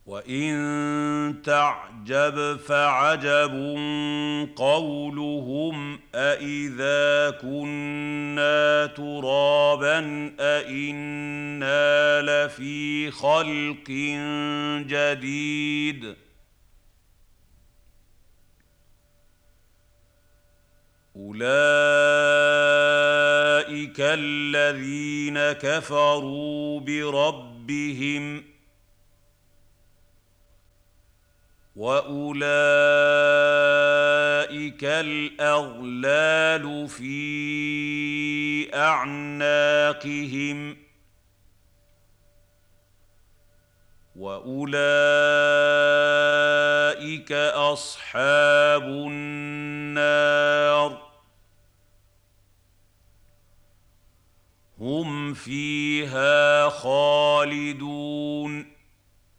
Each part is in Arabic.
وَإِن تَعْجَبْ فَعَجَبٌ قَوْلُهُمْ أَإِذَا كُنَّا تُرَابًا أَإِنَّا لَفِي خَلْقٍ جَدِيدٍ أُولَئِكَ الَّذِينَ كَفَرُوا بِرَبِّهِمْ وَأُولَٰئِكَ الْأَغْلَالُ فِي أَعْنَاقِهِمْ وَأُولَٰئِكَ أَصْحَابُ النَّارِ هُمْ فِيهَا خَالِدُونَ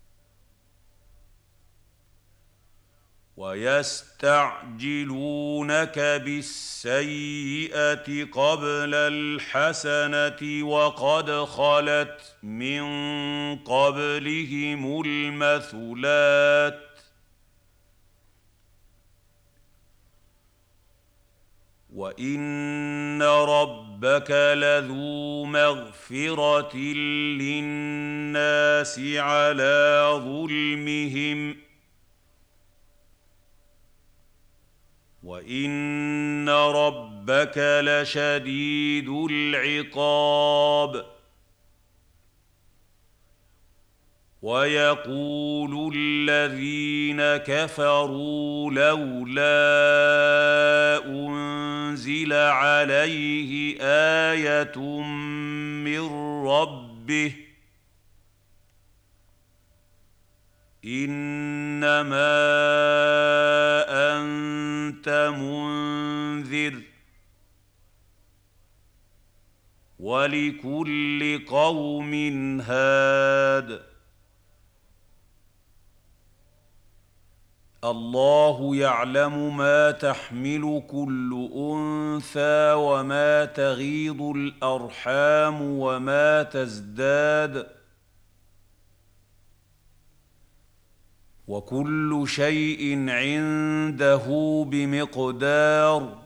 وَيَسْتَعْجِلُونَكَ بِالسَّيِّئَةِ قَبْلَ الْحَسَنَةِ وَقَدْ خَلَتْ مِن قَبْلِهِمُ الْمَثُلَاتُ وَإِنَّ رَبَّكَ لَذُو مَغْفِرَةٍ لِّلنَّاسِ عَلَىٰ ظُلْمِهِمْ وَإِنَّ رَبَّكَ لَشَدِيدُ الْعِقَابِ وَيَقُولُ الَّذِينَ كَفَرُوا لَوْلَا أُنزِلَ عَلَيْهِ آيَةٌ مِّن رَّبِّهِ إِنَّمَا أَنتَ مُنذِرٌ وَلِكُلِّ قَوْمٍ هَادٍ اللَّهُ يَعْلَمُ مَا تَحْمِلُ كُلُّ أُنثَىٰ وَمَا تَغِيضُ الْأَرْحَامُ وَمَا تَزْدَادُ وَكُلُّ شَيْءٍ عِندَهُ بِمِقْدَارٍ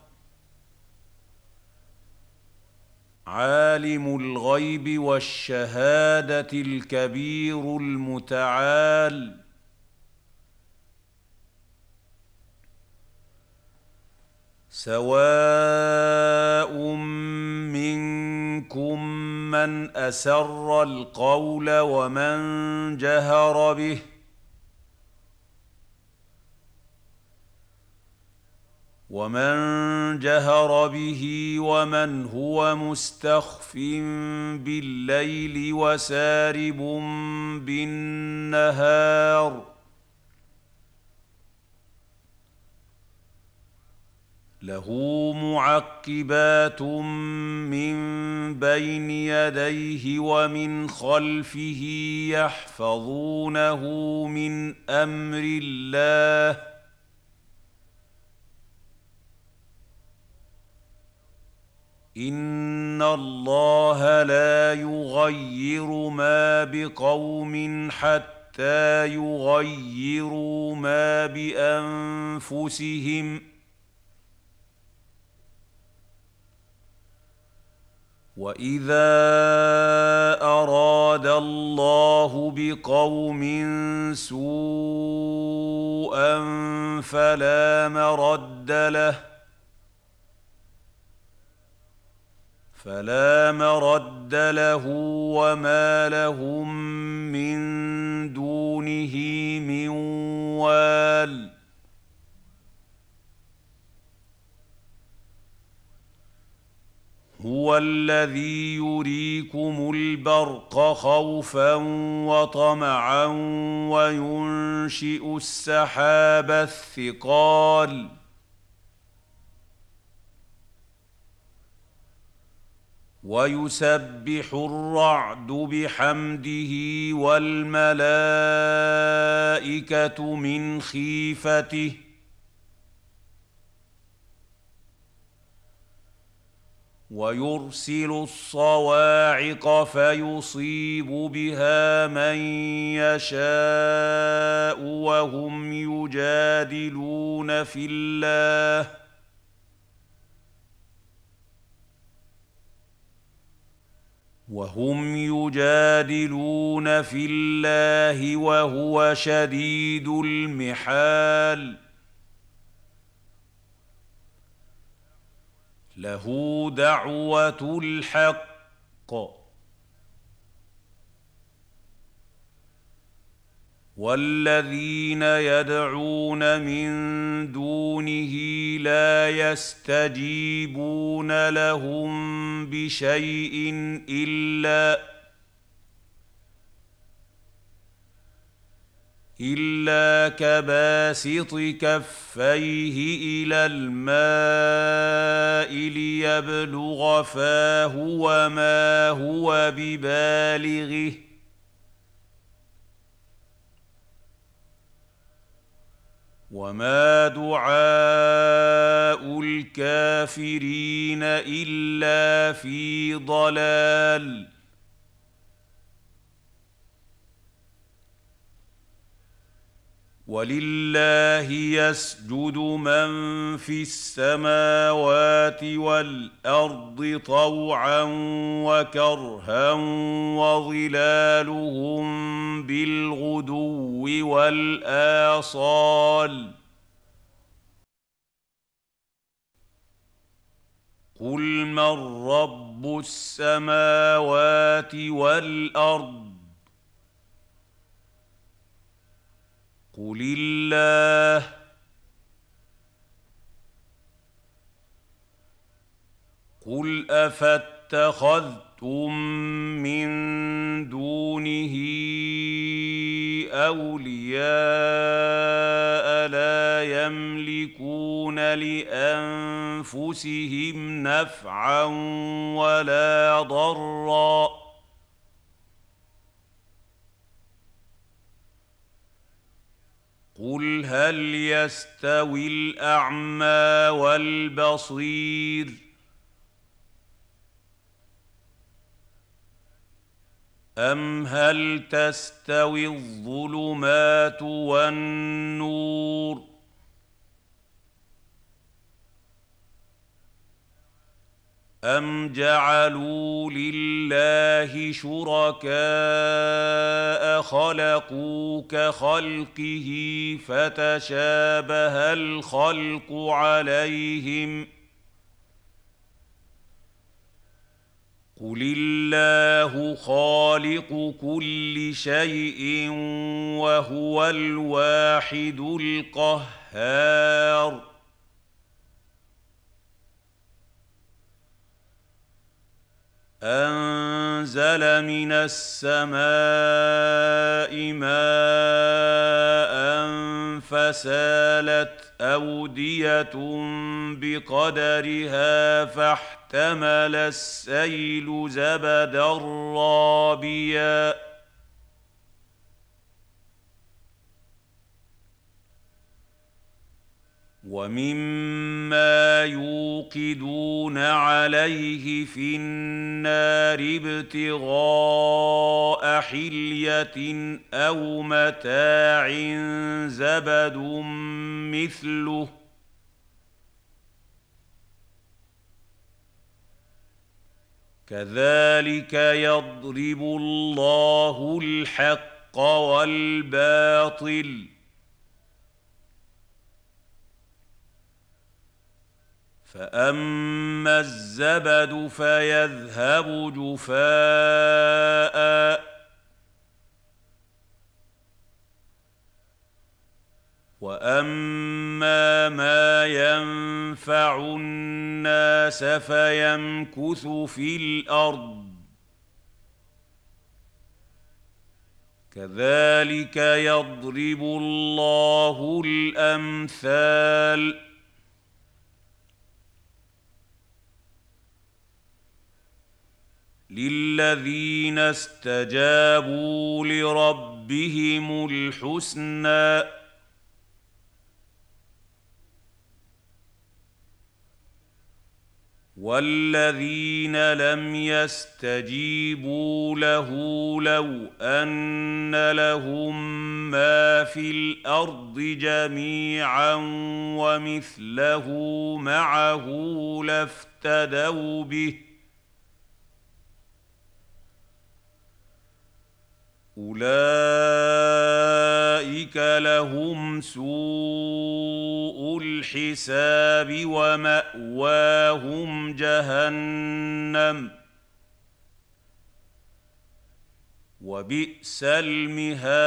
عَالِمُ الْغَيْبِ وَالشَّهَادَةِ الْكَبِيرُ الْمُتَعَالِ سَوَاءٌ مِّنكُم مَّنْ أَسَرَّ الْقَوْلَ وَمَن جَهَرَ بِهِ وَمَنْ هُوَ مُسْتَخْفٍ بِاللَّيْلِ وَسَارِبٌ بِالنَّهَارِ لَهُ مُعَقِّبَاتٌ مِّن بَيْنِ يَدَيْهِ وَمِنْ خَلْفِهِ يَحْفَظُونَهُ مِنْ أَمْرِ اللَّهِ إِنَّ اللَّهَ لَا يُغَيِّرُ مَا بِقَوْمٍ حَتَّىٰ يُغَيِّرُوا مَا بِأَنفُسِهِمْ ۗ وَإِذَا أَرَادَ اللَّهُ بِقَوْمٍ سُوءًا فَلَا مَرَدَّ لَهُ وَمَا لَهُم مِّن دُونِهِ مِن وَالٍ هُوَ الَّذِي يُرِيكُمُ الْبَرْقَ خَوْفًا وَطَمَعًا وَيُنشِئُ السَّحَابَ الثِّقَالَ وَيُسَبِّحُ الرَّعْدُ بِحَمْدِهِ وَالْمَلَائِكَةُ مِنْ خِيفَتِهِ ۖ ويرسل الصواعق فيصيب بها من يشاء وهم يجادلون في الله وهو شديد المحال له دعوة الحق والذين يدعون من دونه لا يستجيبون لهم بشيء إلا كباسط كفيه إلى الماء ليبلغ فاه وما هو ببالغه وما دعاء الكافرين إلا في ضلال ولله يسجد من في السماوات والأرض طوعا وكرها وظلالهم بالغدو والآصال قل من رب السماوات والأرض قل الله قل أفاتخذتم من دونه أولياء لا يملكون لأنفسهم نفعا ولا ضرا قل هل يستوي الأعمى والبصير أم هل تستوي الظلمات والنور أم جعلوا لله شركاء خلقوا كخلقه فتشابه الخلق عليهم قل الله خالق كل شيء وهو الواحد القهار أنزل من السماء ماء فسالت أودية بقدرها فاحتمل السيل زبدا رابيا ومما يوقدون عليه في النار ابتغاء حلية أو متاع زبد مثله كذلك يضرب الله الحق والباطل فأما الزبد فيذهب جفاء وأما ما ينفع الناس فيمكث في الأرض كذلك يضرب الله الأمثال للذين استجابوا لربهم الحسنى وَالَّذِينَ لَمْ يَسْتَجِيبُوا لَهُ لَوْ أَنَّ لَهُم مَّا فِي الْأَرْضِ جَمِيعًا وَمِثْلَهُ مَعَهُ لَافْتَدَوْا بِهِ ۚ أُولَٰئِكَ لَهُمْ سُوءُ الْحِسَابِ وَمَأْوَاهُمْ جَهَنَّمُ ۖ وَبِئْسَ الْمِهَادُ